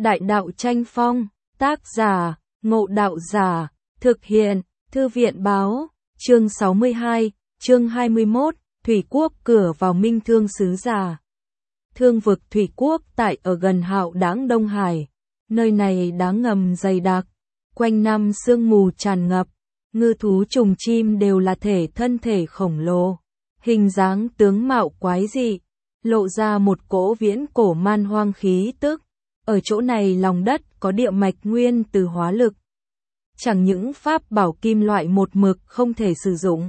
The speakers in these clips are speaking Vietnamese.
Đại đạo tranh phong, tác giả, Ngộ Đạo Giả, thực hiện, Thư viện báo, chương 62, chương 21, Thủy Quốc cửa vào Minh Thương Sứ Giả. Thương vực Thủy Quốc tại ở gần Hạo Đãng Đông Hải, nơi này đá ngầm dày đặc, quanh năm sương mù tràn ngập, ngư thú trùng chim đều là thân thể khổng lồ, hình dáng tướng mạo quái dị, lộ ra một cỗ viễn cổ man hoang khí tức. Ở chỗ này lòng đất có địa mạch nguyên từ hóa lực. Chẳng những pháp bảo kim loại một mực không thể sử dụng,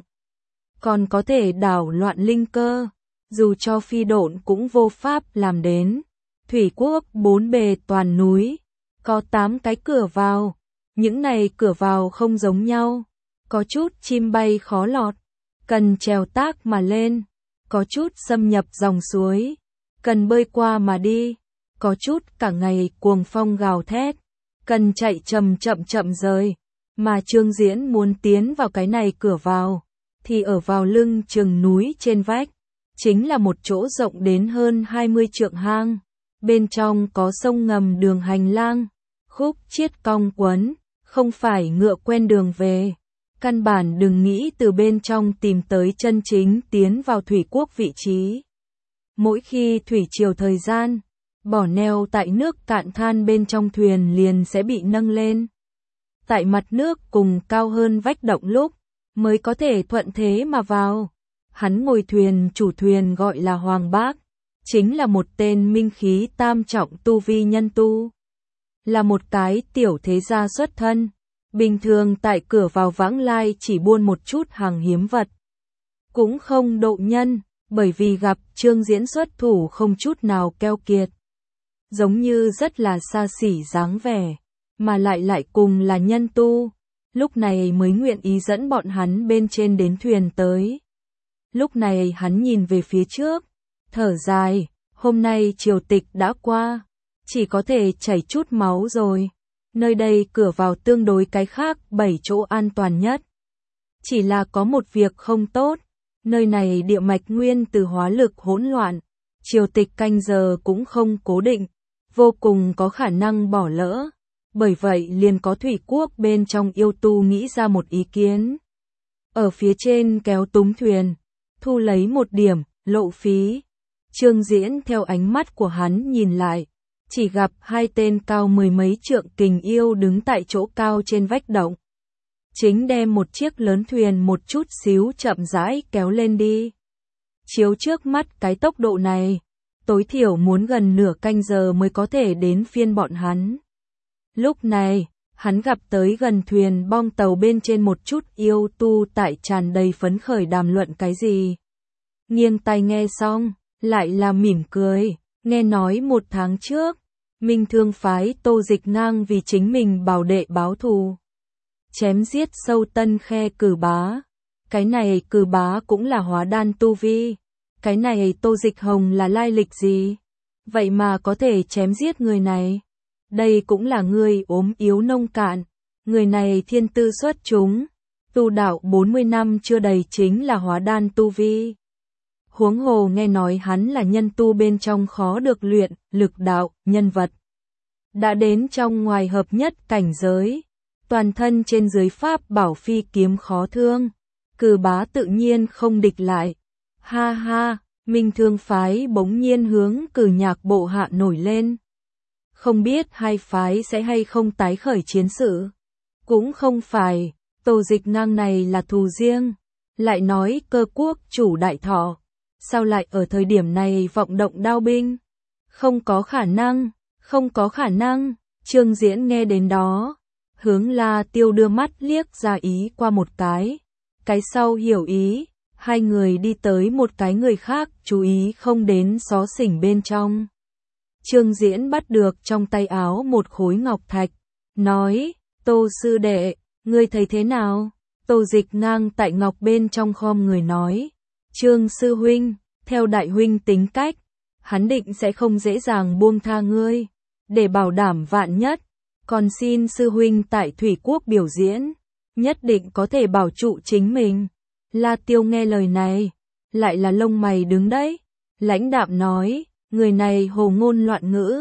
còn có thể đảo loạn linh cơ, dù cho phi độn cũng vô pháp làm đến. Thủy Quốc bốn bề toàn núi, có 8 cái cửa vào, những này cửa vào không giống nhau, có chút chim bay khó lọt, cần trèo tác mà lên, có chút xâm nhập dòng suối, cần bơi qua mà đi, có chút cả ngày cuồng phong gào thét, cần chạy chậm chậm rời, mà Trương Diễn muốn tiến vào cái này cửa vào, thì ở vào lưng chừng núi trên vách, chính là một chỗ rộng đến hơn 20 trượng hang, bên trong có sông ngầm đường hành lang, khúc chiết cong quấn, không phải ngựa quen đường về, căn bản đừng nghĩ từ bên trong tìm tới chân chính tiến vào Thủy Quốc vị trí. Mỗi khi thủy triều thời gian, bỏ neo tại nước cạn than bên trong thuyền liền sẽ bị nâng lên. Tại mặt nước cùng cao hơn vách động lúc, mới có thể thuận thế mà vào. Hắn ngồi thuyền, chủ thuyền gọi là Hoàng Bác, chính là một tên minh khí tam trọng tu vi nhân tu. Là một cái tiểu thế gia xuất thân, bình thường tại cửa vào vãng lai chỉ buôn một chút hàng hiếm vật. Cũng không độ nhân, bởi vì gặp Trương Diễn xuất thủ không chút nào keo kiệt. Giống như rất là xa xỉ dáng vẻ, mà lại cùng là nhân tu, lúc này mới nguyện ý dẫn bọn hắn bên trên đến thuyền tới. Lúc này hắn nhìn về phía trước, thở dài, hôm nay triều tịch đã qua, chỉ có thể chảy chút máu rồi. Nơi đây cửa vào tương đối cái khác 7 chỗ an toàn nhất. Chỉ là có một việc không tốt, nơi này địa mạch nguyên từ hóa lực hỗn loạn, triều tịch canh giờ cũng không cố định, vô cùng có khả năng bỏ lỡ. Bởi vậy liền có Thủy Quốc bên trong yêu tu nghĩ ra một ý kiến. Ở phía trên kéo túng thuyền, thu lấy một điểm, lộ phí. Trương Diễn theo ánh mắt của hắn nhìn lại, chỉ gặp 2 tên cao 10 mấy trượng kình yêu đứng tại chỗ cao trên vách động. Chính đem một chiếc lớn thuyền một chút xíu chậm rãi kéo lên đi. Chiếu trước mắt cái tốc độ này, tối thiểu muốn gần nửa canh giờ mới có thể đến phiên bọn hắn. Lúc này, hắn gặp tới gần thuyền bong tàu bên trên một chút yêu tu tại tràn đầy phấn khởi đàm luận cái gì. Nghiêng tai nghe xong, lại là mỉm cười, nghe nói 1 tháng trước, Minh Thương phái Tô Dịch Ngang vì chính mình bảo đệ báo thù. Chém giết sâu tân khe Cử Bá. Cái này Cử Bá cũng là hóa đan tu vi. Cái này Tô Dịch Hồng là lai lịch gì? Vậy mà có thể chém giết người này. Đây cũng là người ốm yếu nông cạn. Người này thiên tư xuất chúng. Tu đạo 40 năm chưa đầy chính là hóa đan tu vi. Huống hồ nghe nói hắn là nhân tu bên trong khó được luyện, lực đạo, nhân vật. Đã đến trong ngoài hợp nhất cảnh giới. Toàn thân trên dưới pháp bảo phi kiếm khó thương. Cử Bá tự nhiên không địch lại. Ha ha, Minh Thương phái bỗng nhiên hướng Cử Nhạc bộ hạ nổi lên. Không biết hai phái sẽ hay không tái khởi chiến sự. Cũng không phải, Tô Dịch Ngang này là thù riêng. Lại nói Cơ Quốc chủ Đại Thọ, sao lại ở thời điểm này vọng động đao binh? Không có khả năng, không có khả năng. Trương Diễn nghe đến đó, hướng La Tiêu đưa mắt liếc ra ý qua một cái sau hiểu ý. Hai người đi tới một cái người khác chú ý không đến xó xỉnh bên trong. Trương Diễn bắt được trong tay áo một khối ngọc thạch, nói, Tô sư đệ, ngươi thấy thế nào? Tô Dịch Ngang tại ngọc bên trong khom người nói, Trương sư huynh, theo đại huynh tính cách, hắn định sẽ không dễ dàng buông tha ngươi, để bảo đảm vạn nhất, còn xin sư huynh tại Thủy Quốc biểu diễn, nhất định có thể bảo trụ chính mình. La Tiêu nghe lời này, lại là lông mày đứng đấy, lãnh đạm nói, người này hồ ngôn loạn ngữ,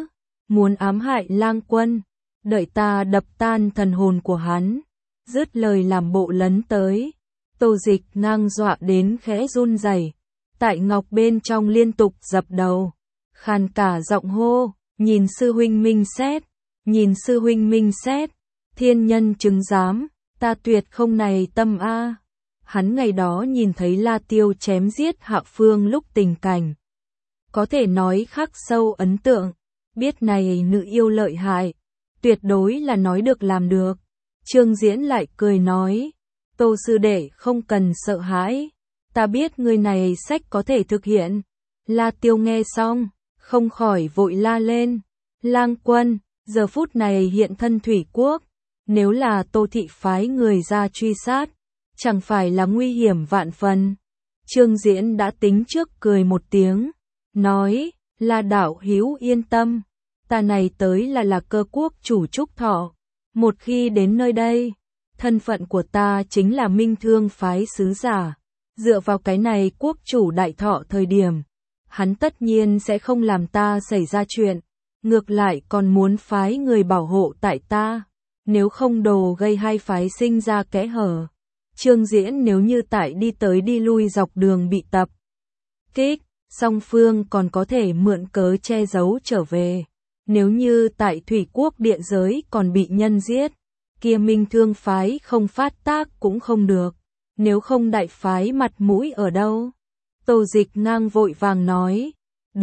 muốn ám hại Lang Quân, đợi ta đập tan thần hồn của hắn. Dứt lời làm bộ lấn tới. Tô Dịch Ngang dọa đến khẽ run rẩy. Tại Ngọc bên trong liên tục dập đầu, khàn cả giọng hô, nhìn sư huynh minh xét, nhìn sư huynh minh xét, thiên nhân chứng giám, ta tuyệt không này tâm a. Hắn ngày đó nhìn thấy La Tiêu chém giết Hạ Phương lúc tình cảnh, có thể nói khắc sâu ấn tượng, biết này nữ yêu lợi hại, tuyệt đối là nói được làm được. Trương Diễn lại cười nói, Tô sư đệ không cần sợ hãi, ta biết người này sách có thể thực hiện. La Tiêu nghe xong, không khỏi vội la lên, Lang Quân, giờ phút này hiện thân Thủy Quốc, nếu là Tô thị phái người ra truy sát, chẳng phải là nguy hiểm vạn phần. Trương Diễn đã tính trước cười một tiếng, nói, La đạo hữu yên tâm, ta này tới là Cơ quốc chủ Trúc Thọ, một khi đến nơi đây, thân phận của ta chính là Minh Thương phái sứ giả, dựa vào cái này quốc chủ đại thọ thời điểm, hắn tất nhiên sẽ không làm ta xảy ra chuyện, ngược lại còn muốn phái người bảo hộ tại ta, nếu không đồ gây hai phái sinh ra kẽ hở. Trương Diễn nếu như tại đi tới đi lui dọc đường bị tập kích, song phương còn có thể mượn cớ che giấu trở về. Nếu như tại Thủy Quốc địa giới còn bị nhân giết, kia Minh Thương phái không phát tác cũng không được, nếu không đại phái mặt mũi ở đâu. Tô Dịch Ngang vội vàng nói,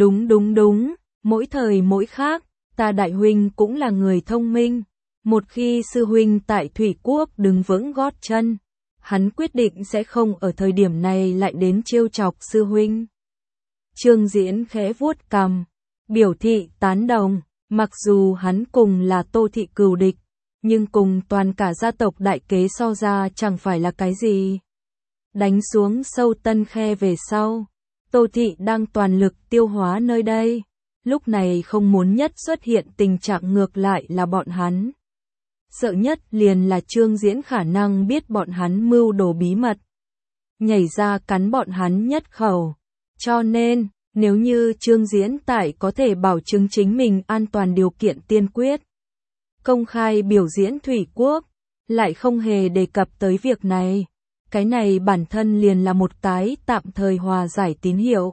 đúng, mỗi thời mỗi khác, ta đại huynh cũng là người thông minh, một khi sư huynh tại Thủy Quốc đứng vững gót chân, hắn quyết định sẽ không ở thời điểm này lại đến trêu chọc sư huynh. Trương Diễn khẽ vuốt cằm, biểu thị tán đồng, mặc dù hắn cùng là Tô thị cừu địch, nhưng cùng toàn cả gia tộc đại kế so ra chẳng phải là cái gì. Đánh xuống sâu Tân Khe về sau, Tô thị đang toàn lực tiêu hóa nơi đây, lúc này không muốn nhất xuất hiện tình trạng ngược lại là bọn hắn. Sợ nhất liền là Trương Diễn khả năng biết bọn hắn mưu đồ bí mật, nhảy ra cắn bọn hắn nhất khẩu. Cho nên, nếu như Trương Diễn tại có thể bảo chứng chính mình an toàn điều kiện tiên quyết, công khai biểu diễn Thủy Quốc, lại không hề đề cập tới việc này, cái này bản thân liền là một cái tạm thời hòa giải tín hiệu.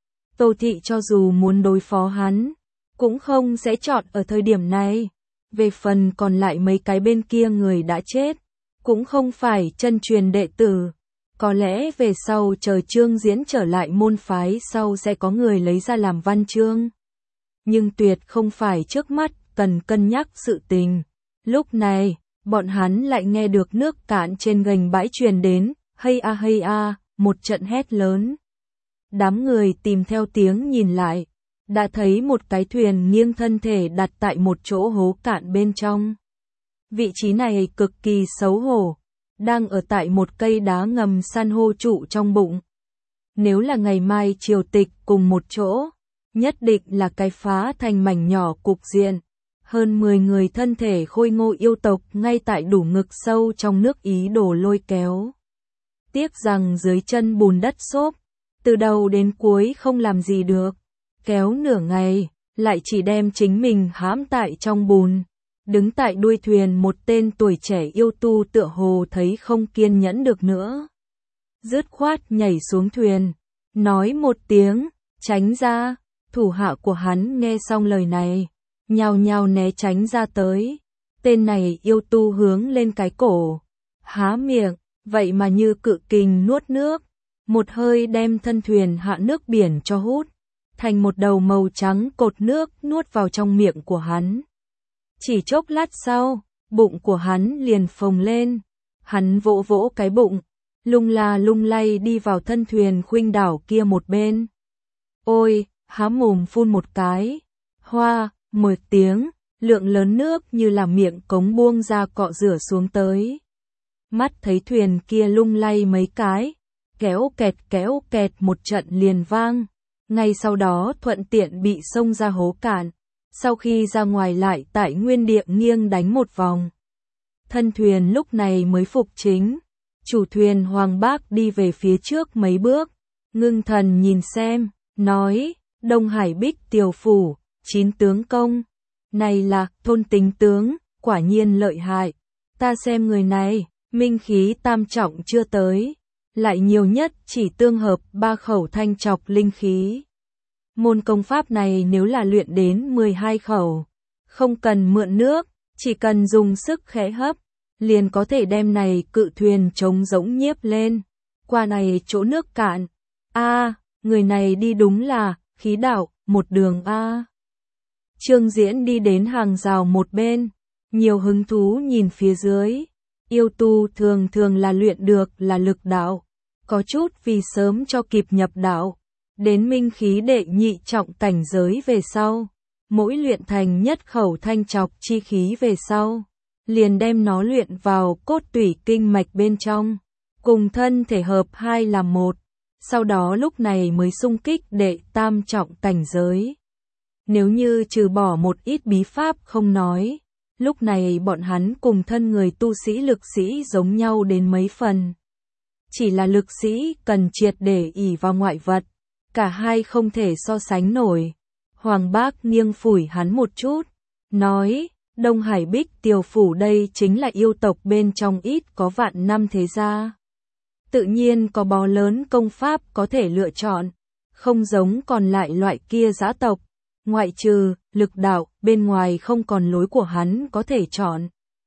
Tô thị cho dù muốn đối phó hắn, cũng không sẽ chọn ở thời điểm này. Về phần còn lại mấy cái bên kia người đã chết, cũng không phải chân truyền đệ tử. Có lẽ về sau chờ Trương Diễn trở lại môn phái sau sẽ có người lấy ra làm văn chương. Nhưng tuyệt không phải trước mắt cần cân nhắc sự tình. Lúc này, bọn hắn lại nghe được nước cạn trên gành bãi truyền đến, hay a, một trận hét lớn. Đám người tìm theo tiếng nhìn lại, đã thấy một cái thuyền nghiêng thân thể đặt tại một chỗ hố cạn bên trong. Vị trí này cực kỳ xấu hổ, đang ở tại một cây đá ngầm san hô trụ trong bụng. Nếu là ngày mai triều tịch cùng một chỗ, nhất định là cái phá thành mảnh nhỏ cục diện. Hơn 10 người thân thể khôi ngô yêu tộc ngay tại đủ ngực sâu trong nước ý đồ lôi kéo. Tiếc rằng dưới chân bùn đất xốp, từ đầu đến cuối không làm gì được. Kéo nửa ngày, lại chỉ đem chính mình hãm tại trong bùn. Đứng tại đuôi thuyền một tên tuổi trẻ yêu tu tựa hồ thấy không kiên nhẫn được nữa. Dứt khoát nhảy xuống thuyền, nói một tiếng, tránh ra. Thủ hạ của hắn nghe xong lời này, nhao nhao né tránh ra tới. Tên này yêu tu hướng lên cái cổ, há miệng, vậy mà như cự kình nuốt nước, một hơi đem thân thuyền hạ nước biển cho hút, thành một đầu màu trắng cột nước nuốt vào trong miệng của hắn. Chỉ chốc lát sau, bụng của hắn liền phồng lên, hắn vỗ vỗ cái bụng, lung la lung lay đi vào thân thuyền khuynh đảo kia một bên. Ôi, há mồm phun một cái, hoa, một tiếng, lượng lớn nước như là miệng cống buông ra cọ rửa xuống tới. Mắt thấy thuyền kia lung lay mấy cái, kéo kẹt một trận liền vang, ngay sau đó thuận tiện bị xông ra hố cạn, sau khi ra ngoài lại tại nguyên địa nghiêng đánh một vòng. Thân thuyền lúc này mới phục chính, chủ thuyền Hoàng Bác đi về phía trước mấy bước, ngưng thần nhìn xem, nói, Đông Hải Bích Tiều Phủ, 9 tướng công, Này là thôn tính tướng, quả nhiên lợi hại. Ta xem người này, minh khí tam trọng chưa tới, lại nhiều nhất chỉ tương hợp 3 khẩu thanh trọc linh khí. Môn công pháp này nếu là luyện đến 12 khẩu, không cần mượn nước, chỉ cần dùng sức khẽ hấp, liền có thể đem này cự thuyền trống rỗng nhiếp lên. Qua này chỗ nước cạn. Người này đi đúng là khí đạo, một đường a. Trương Diễn đi đến hàng rào một bên, nhiều hứng thú nhìn phía dưới. Yêu tu thường thường là luyện được là lực đạo, có chút vì sớm cho kịp nhập đạo, đến minh khí đệ nhị trọng cảnh giới về sau, mỗi luyện thành nhất khẩu thanh trọc chi khí về sau, liền đem nó luyện vào cốt tủy kinh mạch bên trong, cùng thân thể hợp hai làm một, sau đó lúc này mới xung kích đệ tam trọng cảnh giới. Nếu như trừ bỏ một ít bí pháp không nói, lúc này bọn hắn cùng thân người tu sĩ lực sĩ giống nhau đến mấy phần. Chỉ là lực sĩ cần triệt để ỷ vào ngoại vật, cả hai không thể so sánh nổi. Hoàng Bác nghiêng phủi hắn một chút, nói, Đông Hải Bích Tiều Phủ đây chính là yêu tộc bên trong ít có vạn năm thế gia. Tự nhiên có bó lớn công pháp có thể lựa chọn, không giống còn lại loại kia dã tộc. Ngoại trừ, lực đạo, bên ngoài không còn lối của hắn có thể chọn.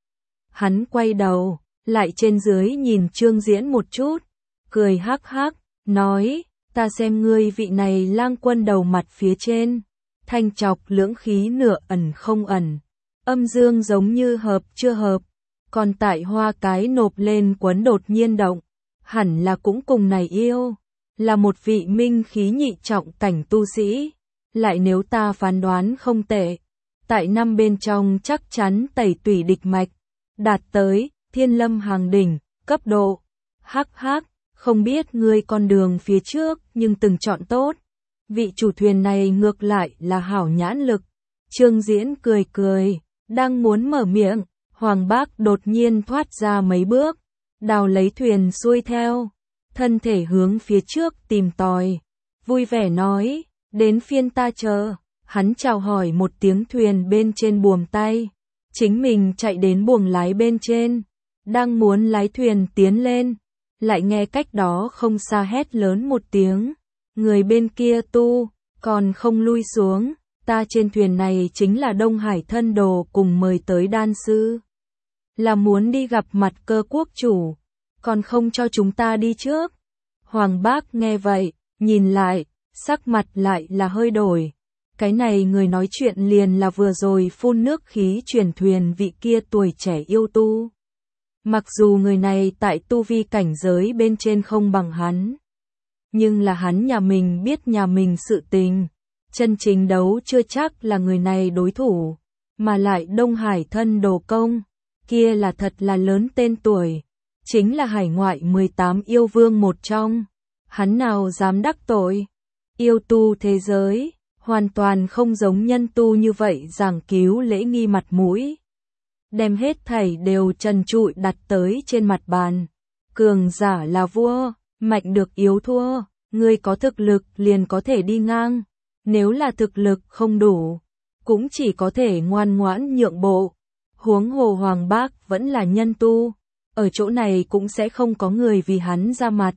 Hắn quay đầu, lại trên dưới nhìn Trương Diễn một chút, cười hắc hắc, nói, ta xem ngươi vị này lang quân đầu mặt phía trên, thanh trọc lưỡng khí nửa ẩn không ẩn, âm dương giống như hợp chưa hợp, còn tại hoa cái nộp lên quấn đột nhiên động, hẳn là cũng cùng này yêu, là một vị minh khí nhị trọng cảnh tu sĩ. Lại nếu ta phán đoán không tệ, tại năm bên trong chắc chắn tẩy tủy địch mạch, đạt tới thiên lâm hàng đỉnh, cấp độ. Hắc hắc, không biết ngươi con đường phía trước nhưng từng chọn tốt. Vị chủ thuyền này ngược lại là hảo nhãn lực. Trương Diễn cười cười, đang muốn mở miệng, Hoàng Bác đột nhiên thoát ra mấy bước, đào lấy thuyền xuôi theo, thân thể hướng phía trước tìm tòi, vui vẻ nói. Đến phiên ta chờ, hắn chào hỏi một tiếng thuyền bên trên buồm tay, chính mình chạy đến buồng lái bên trên, đang muốn lái thuyền tiến lên, lại nghe cách đó không xa hét lớn một tiếng, người bên kia tu, còn không lui xuống, ta trên thuyền này chính là Đông Hải thân đồ cùng mời tới đan sư, là muốn đi gặp mặt Cơ quốc chủ, còn không cho chúng ta đi trước. Hoàng Bác nghe vậy, nhìn lại, sắc mặt lại là hơi đổi. Cái này người nói chuyện liền là vừa rồi phun nước khí chuyển thuyền vị kia tuổi trẻ yêu tu. Mặc dù người này tại tu vi cảnh giới bên trên không bằng hắn, nhưng là hắn nhà mình biết nhà mình sự tình, chân chính đấu chưa chắc là người này đối thủ, mà lại Đông Hải thân đồ công, kia là thật là lớn tên tuổi, chính là hải ngoại 18 yêu vương một trong, hắn nào dám đắc tội. Yêu tu thế giới, hoàn toàn không giống nhân tu như vậy giảng cứu lễ nghi mặt mũi. Đem hết thảy đều trần trụi đặt tới trên mặt bàn. Cường giả là vua, mạnh được yếu thua, người có thực lực liền có thể đi ngang. Nếu là thực lực không đủ, cũng chỉ có thể ngoan ngoãn nhượng bộ. Huống hồ Hoàng Bác vẫn là nhân tu, ở chỗ này cũng sẽ không có người vì hắn ra mặt.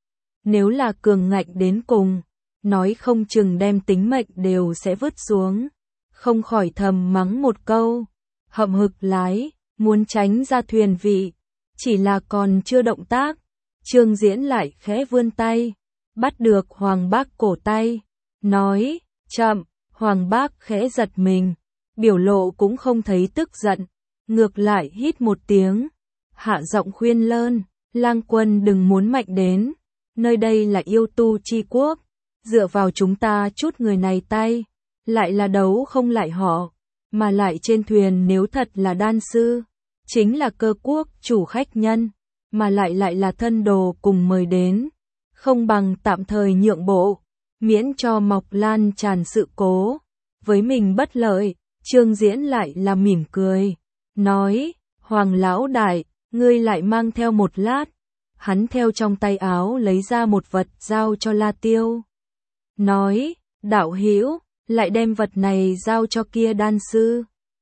Nếu là cường ngạnh đến cùng, nói không chừng đem tính mệnh đều sẽ vứt xuống, không khỏi thầm mắng một câu, hậm hực lái, muốn tránh ra thuyền vị, chỉ là còn chưa động tác, Trương Diễn lại khẽ vươn tay, bắt được Hoàng Bác cổ tay, nói, chậm, Hoàng Bác khẽ giật mình, biểu lộ cũng không thấy tức giận, ngược lại hít một tiếng, hạ giọng khuyên lơn, lang quân đừng muốn mạnh đến, nơi đây là yêu tu chi quốc. Dựa vào chúng ta chút người này tay, lại là đấu không lại họ, mà lại trên thuyền nếu thật là đan sư, chính là Cơ quốc chủ khách nhân, mà lại là thân đồ cùng mời đến, không bằng tạm thời nhượng bộ, miễn cho mọc lan tràn sự cố, với mình bất lợi. Trương Diễn lại là mỉm cười, nói, Hoàng lão đại, ngươi lại mang theo một lát, hắn theo trong tay áo lấy ra một vật giao cho La Tiêu. Nói, đạo hữu, lại đem vật này giao cho kia đan sư.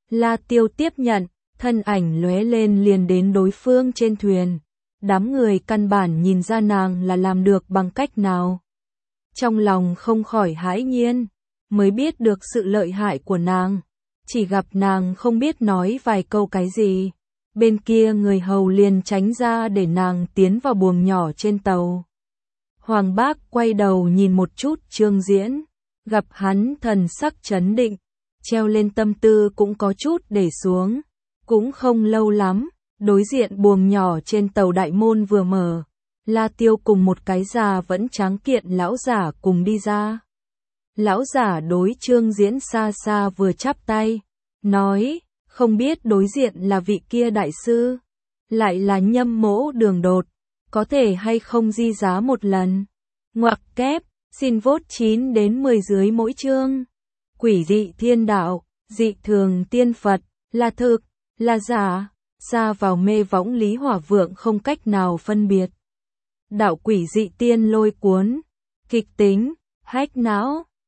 La Tiêu tiếp nhận, thân ảnh lóe lên liền đến đối phương trên thuyền. Đám người căn bản nhìn ra nàng là làm được bằng cách nào. Trong lòng không khỏi hãi nhiên, mới biết được sự lợi hại của nàng. Chỉ gặp nàng không biết nói vài câu cái gì. Bên kia người hầu liền tránh ra để nàng tiến vào buồng nhỏ trên tàu. Hoàng Bác quay đầu nhìn một chút Trương Diễn, gặp hắn thần sắc trấn định, treo lên tâm tư cũng có chút để xuống. Cũng không lâu lắm, đối diện buồng nhỏ trên tàu đại môn vừa mở, La Tiêu cùng một cái già vẫn tráng kiện lão giả cùng đi ra. Lão giả đối Trương Diễn xa xa vừa chắp tay, nói, không biết đối diện là vị kia đại sư, lại là Nhâm Mỗ Đường Đột, có thể hay không di giá một lần. Ngoặc kép, xin vote 9 đến 10 dưới mỗi chương. Quỷ dị thiên đạo, dị thường tiên Phật, là thực, là giả, xa vào mê võng Lý Hỏa Vượng không cách nào phân biệt. Đạo quỷ dị tiên lôi cuốn, kịch tính, hách não.